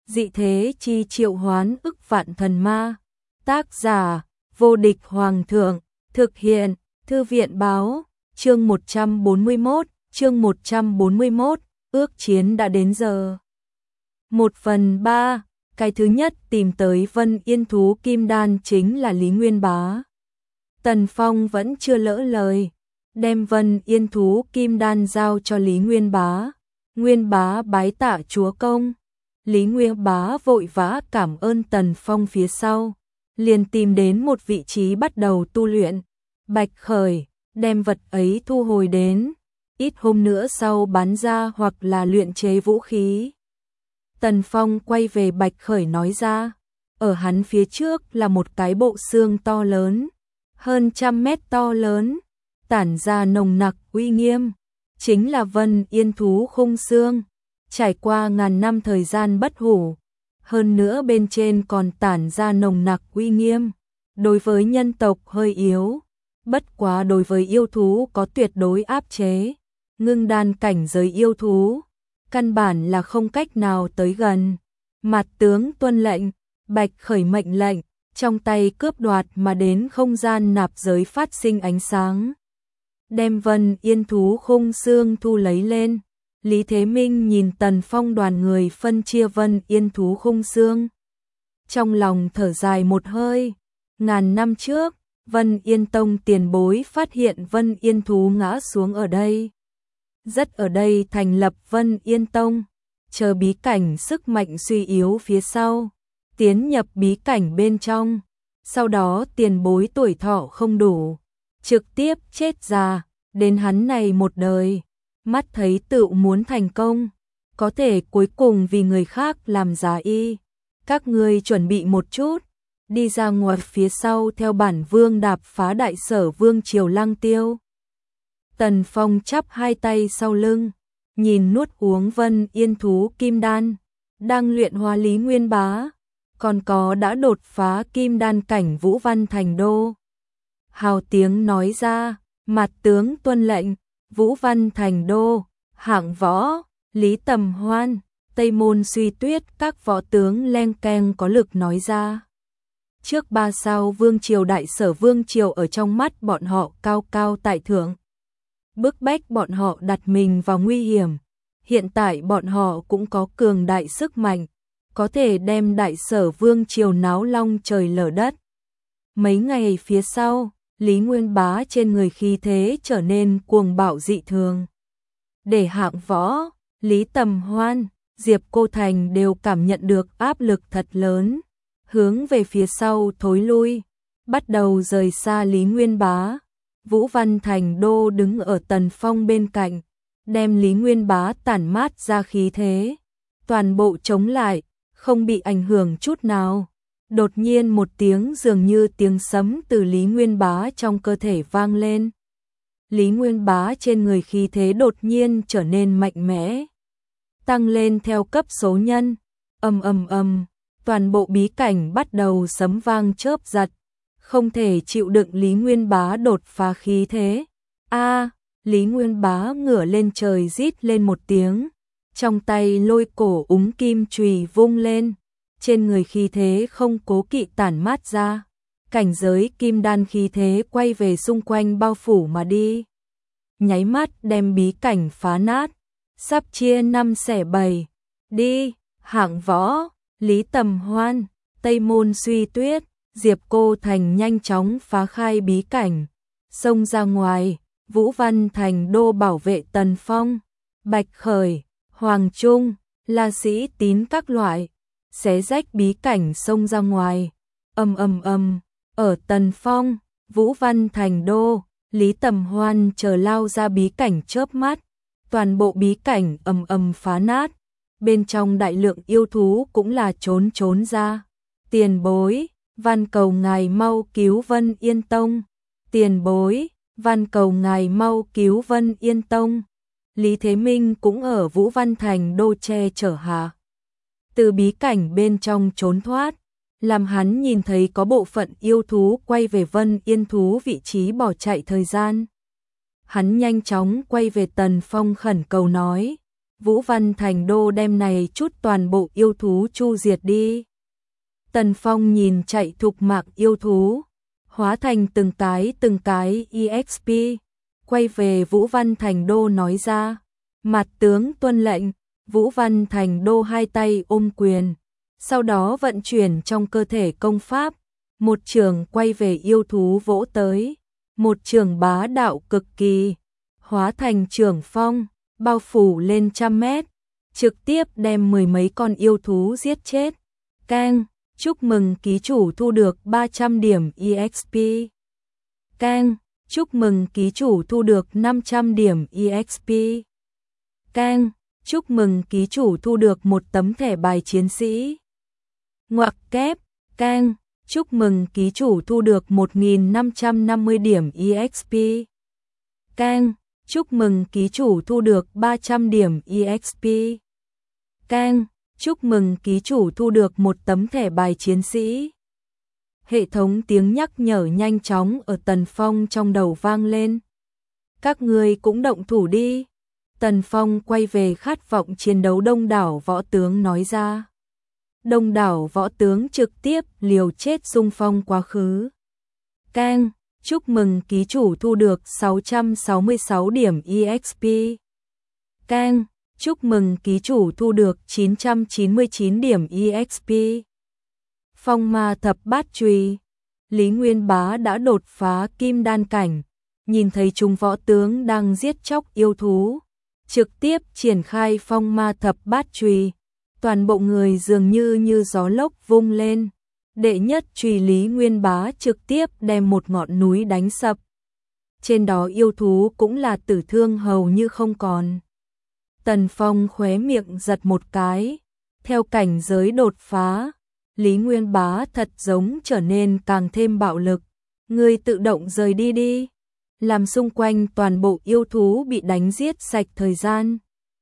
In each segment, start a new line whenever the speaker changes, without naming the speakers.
dị thế chi triệu hoán ức vạn thần ma. Tác giả, vô địch hoàng thượng, thực hiện, thư viện báo, chương 141, ước chiến đã đến giờ. 1/3, cái thứ nhất tìm tới Vân Yên thú kim đan chính là Lý Nguyên Bá. Tần Phong vẫn chưa lỡ lời, đem Vân Yên thú kim đan giao cho Lý Nguyên Bá. Nguyên Bá bái tạ chúa công. Lý Nguyên Bá vội vã cảm ơn Tần Phong phía sau, liền tìm đến một vị trí bắt đầu tu luyện. Bạch Khởi, đem vật ấy thu hồi đến, ít hôm nữa sau bán ra hoặc là luyện chế vũ khí. Tần Phong quay về Bạch Khởi nói ra, ở hắn phía trước là một cái bộ xương to lớn, hơn 100 mét to lớn, tản ra nồng nặc uy nghiêm, chính là Vân Yên thú khung xương, trải qua ngàn năm thời gian bất hủ, hơn nữa bên trên còn tản ra nồng nặc uy nghiêm, đối với nhân tộc hơi yếu, bất quá đối với yêu thú có tuyệt đối áp chế, ngưng đan cảnh giới yêu thú, căn bản là không cách nào tới gần. Mặt tướng tuân lệnh, Bạch Khởi mệnh lệnh, trong tay cướp đoạt mà đến không gian nạp giới phát sinh ánh sáng. Đem Vân Yên thú khung xương thu lấy lên. Lý Thế Minh nhìn Tần Phong đoàn người phân chia Vân Yên thú khung xương. Trong lòng thở dài một hơi, ngàn năm trước, Vân Yên Tông tiền bối phát hiện Vân Yên thú ngã xuống ở đây. Rất ở đây thành lập Vân Yên Tông, chờ bí cảnh sức mạnh suy yếu phía sau, tiến nhập bí cảnh bên trong, sau đó tiền bối tuổi thọ không đủ, trực tiếp chết già, đến hắn này một đời, mắt thấy tự muốn thành công, có thể cuối cùng vì người khác làm giá y. Các ngươi chuẩn bị một chút, đi ra ngoài phía sau theo bản vương đạp phá đại sở vương triều Lăng Tiêu. Tần Phong chắp hai tay sau lưng, nhìn nuốt uống Vân Yên thú kim đan, đang luyện hóa Lý Nguyên Bá, còn có đã đột phá kim đan cảnh Vũ Văn Thành Đô. Hào tiếng nói ra, mặt tướng tuân lệnh, Vũ Văn Thành Đô, hạng võ, Lý Tầm Hoan, Tây Môn Suy Tuyết, các võ tướng len keng có lực nói ra. Trước 3 sao vương triều đại sở vương triều ở trong mắt bọn họ cao cao tại thượng, bức bách bọn họ đặt mình vào nguy hiểm. Hiện tại bọn họ cũng có cường đại sức mạnh, có thể đem đại sở vương triều náo long trời lở đất. Mấy ngày phía sau, Lý Nguyên Bá trên người khí thế trở nên cuồng bạo dị thường. Để hạng võ, Lý Tầm Hoan, Diệp Cô Thành đều cảm nhận được áp lực thật lớn, hướng về phía sau thối lui, bắt đầu rời xa Lý Nguyên Bá. Vũ Văn Thành Đô đứng ở Tần Phong bên cạnh, đem Lý Nguyên Bá tản mát ra khí thế, toàn bộ chống lại, không bị ảnh hưởng chút nào. Đột nhiên một tiếng dường như tiếng sấm từ Lý Nguyên Bá trong cơ thể vang lên. Lý Nguyên Bá trên người khí thế đột nhiên trở nên mạnh mẽ, tăng lên theo cấp số nhân. Ầm ầm ầm, toàn bộ bí cảnh bắt đầu sấm vang chớp giật, không thể chịu đựng Lý Nguyên Bá đột phá khí thế. A, Lý Nguyên Bá ngửa lên trời rít lên một tiếng, trong tay lôi cổ úng kim chùy vung lên, trên người khí thế không cố kỵ tản mát ra, cảnh giới kim đan khí thế quay về xung quanh bao phủ mà đi. Nháy mắt đem bí cảnh phá nát, sắp chia 5 xẻ 7. Đi, hạng võ, Lý Tầm Hoan, Tây Môn Suy Tuyết, Diệp Cô Thành nhanh chóng phá khai bí cảnh, xông ra ngoài. Vũ Văn Thành Đô bảo vệ Tần Phong, Bạch Khởi, Hoàng Trung, La Sĩ Tín các loại, xé rách bí cảnh xông ra ngoài. Ầm ầm ầm, ở Tần Phong, Vũ Văn Thành Đô, Lý Tầm Hoan chờ lao ra bí cảnh chớp mắt, toàn bộ bí cảnh ầm ầm phá nát, bên trong đại lượng yêu thú cũng là trốn ra. Tiền bối, van cầu ngài mau cứu Vân Yên Tông. Tiền bối, van cầu ngài mau cứu Vân Yên Tông. Lý Thế Minh cũng ở Vũ Văn Thành Đô che chở hạ, từ bí cảnh bên trong trốn thoát, làm hắn nhìn thấy có bộ phận yêu thú quay về Vân Yên thú vị trí bỏ chạy thời gian. Hắn nhanh chóng quay về Tần Phong khẩn cầu nói, Vũ Văn Thành Đô đem này chút toàn bộ yêu thú chu diệt đi. Tần Phong nhìn chạy thục mạng yêu thú, hóa thành từng cái EXP, quay về Vũ Văn Thành Đô nói ra, mặt tướng tuân lệnh. Vũ Văn Thành Đô hai tay ôm quyền, sau đó vận chuyển trong cơ thể công pháp, một trường quay về yêu thú vỗ tới, một trường bá đạo cực kỳ, hóa thành trường phong, bao phủ lên 100 mét, trực tiếp đem mười mấy con yêu thú giết chết. Keng, chúc mừng ký chủ thu được 300 điểm EXP. Keng, chúc mừng ký chủ thu được 500 điểm EXP. Keng, chúc mừng ký chủ thu được một tấm thẻ bài chiến sĩ. Ngoặc kép, keng, chúc mừng ký chủ thu được 1550 điểm EXP. Keng, chúc mừng ký chủ thu được 300 điểm EXP. Keng, chúc mừng ký chủ thu được một tấm thẻ bài chiến sĩ. Hệ thống tiếng nhắc nhở nhanh chóng ở Tần Phong trong đầu vang lên. Các người cũng động thủ đi. Tần Phong quay về khát vọng chiến đấu đông đảo võ tướng nói ra. Đông đảo võ tướng trực tiếp liều chết xung phong quá khứ. Keng, chúc mừng ký chủ thu được 666 điểm EXP. Keng, chúc mừng ký chủ thu được 999 điểm EXP. Phong ma thập bát chùy. Lý Nguyên Bá đã đột phá kim đan cảnh, nhìn thấy chúng võ tướng đang giết chóc yêu thú, trực tiếp triển khai phong ma thập bát chùy, toàn bộ người dường như gió lốc vung lên. Đệ nhất chùy Lý Nguyên Bá trực tiếp đem một ngọn núi đánh sập. Trên đó yêu thú cũng là tử thương hầu như không còn. Tần Phong khóe miệng giật một cái, theo cảnh giới đột phá, Lý Nguyên Bá thật giống trở nên càng thêm bạo lực. Ngươi tự động rời đi đi, làm xung quanh toàn bộ yêu thú bị đánh giết sạch thời gian.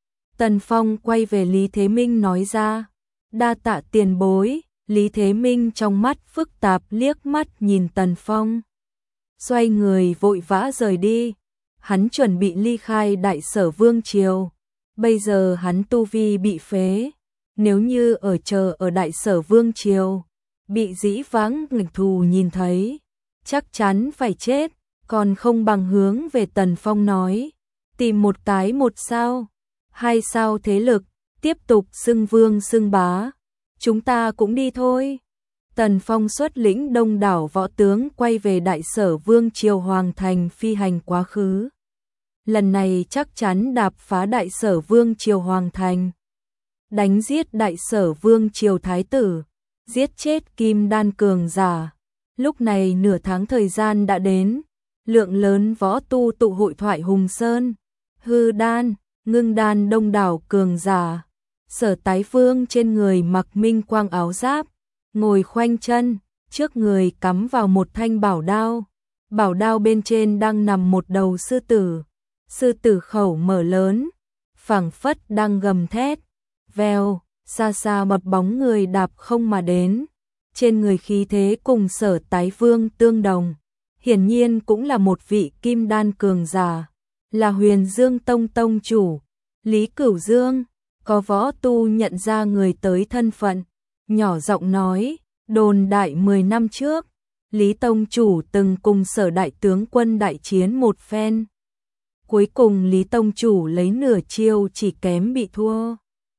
Tần Phong quay về Lý Thế Minh nói ra, đa tạ tiền bối. Lý Thế Minh trong mắt phức tạp liếc mắt nhìn Tần Phong, xoay người vội vã rời đi. Hắn chuẩn bị ly khai Đại Sở Vương Triều, bây giờ hắn tu vi bị phế, nếu như chờ ở Đại Sở Vương Triều, bị Dĩ Vãng nghịch thù nhìn thấy, chắc chắn phải chết, còn không bằng hướng về Tần Phong nói, tìm một cái 1 sao, 2 sao thế lực, tiếp tục xưng vương xưng bá. Chúng ta cũng đi thôi. Tần Phong xuất lĩnh đông đảo võ tướng quay về Đại Sở Vương Triều Hoàng Thành phi hành quá khứ. Lần này chắc chắn đạp phá Đại Sở Vương Triều Hoàng Thành, đánh giết Đại Sở Vương Triều Thái tử, giết chết kim đan cường giả. Lúc này nửa tháng thời gian đã đến, lượng lớn võ tu tụ hội thoại Hùng Sơn, hư đan, ngưng đan đông đảo cường giả. Sở Tái Vương trên người mặc minh quang áo giáp, ngồi khoanh chân, trước người cắm vào một thanh bảo đao. Bảo đao bên trên đang nằm một đầu sư tử. Sư tử khẩu mở lớn, phảng phất đang gầm thét. Vèo, xa xa một bóng người đạp không mà đến. Trên người khí thế cùng Sở Tái Vương tương đồng. Hiển nhiên cũng là một vị kim đan cường giả, là Huyền Dương Tông tông chủ, Lý Cửu Dương. Có võ tu nhận ra người tới thân phận, nhỏ giọng nói, đồn đại 10 năm trước, Lý Tông Chủ từng cùng Sở đại tướng quân đại chiến một phen. Cuối cùng Lý Tông Chủ lấy nửa chiêu chỉ kém bị thua.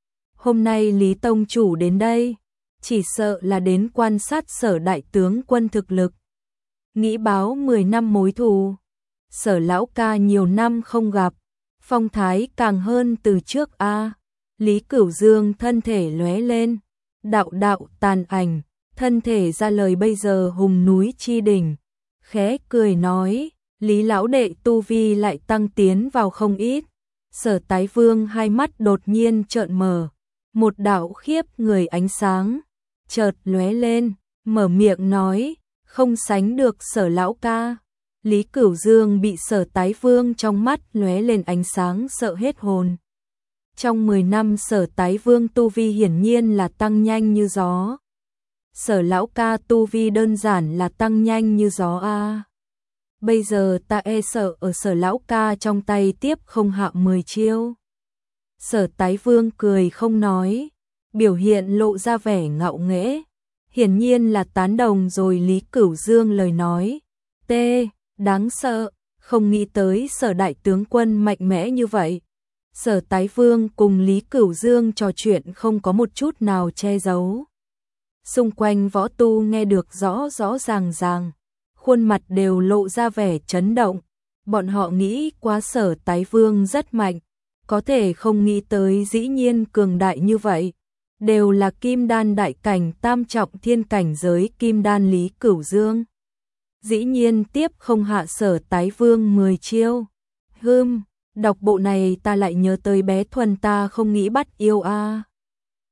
Hôm nay Lý Tông Chủ đến đây, chỉ sợ là đến quan sát Sở đại tướng quân thực lực. Nghĩ báo 10 năm mối thù, Sở lão ca nhiều năm không gặp, phong thái càng hơn từ trước a. Lý Cửu Dương thân thể lóe lên, đạo đạo tàn ảnh, thân thể ra lời bây giờ hùng núi chi đỉnh, khẽ cười nói, Lý lão đệ tu vi lại tăng tiến vào không ít. Sở Tái Vương hai mắt đột nhiên trợn mở, một đạo khiếp người ánh sáng chợt lóe lên, mở miệng nói, không sánh được Sở lão ca. Lý Cửu Dương bị Sở Tái Vương trong mắt lóe lên ánh sáng sợ hết hồn. Trong 10 năm Sở Tái Vương tu vi hiển nhiên là tăng nhanh như gió. Sở lão ca tu vi đơn giản là tăng nhanh như gió a. Bây giờ ta e sợ ở Sở lão ca trong tay tiếp không hạ 10 chiêu. Sở Tái Vương cười không nói, biểu hiện lộ ra vẻ ngạo nghễ, hiển nhiên là tán đồng rồi Lý Cửu Dương lời nói. Đáng sợ, không nghĩ tới Sở đại tướng quân mạnh mẽ như vậy. Sở Tái Vương cùng Lý Cửu Dương trò chuyện không có một chút nào che giấu. Xung quanh võ tu nghe được rõ rõ ràng, khuôn mặt đều lộ ra vẻ chấn động. Bọn họ nghĩ quá Sở Tái Vương rất mạnh, có thể không nghĩ tới dĩ nhiên cường đại như vậy. Đều là kim đan đại cảnh tam trọng thiên cảnh giới kim đan Lý Cửu Dương. Dĩ nhiên tiếp không hạ Sở Tái Vương 10 chiêu. Đọc bộ này ta lại nhớ tới bé Thuần ta không nghĩ bắt yêu a.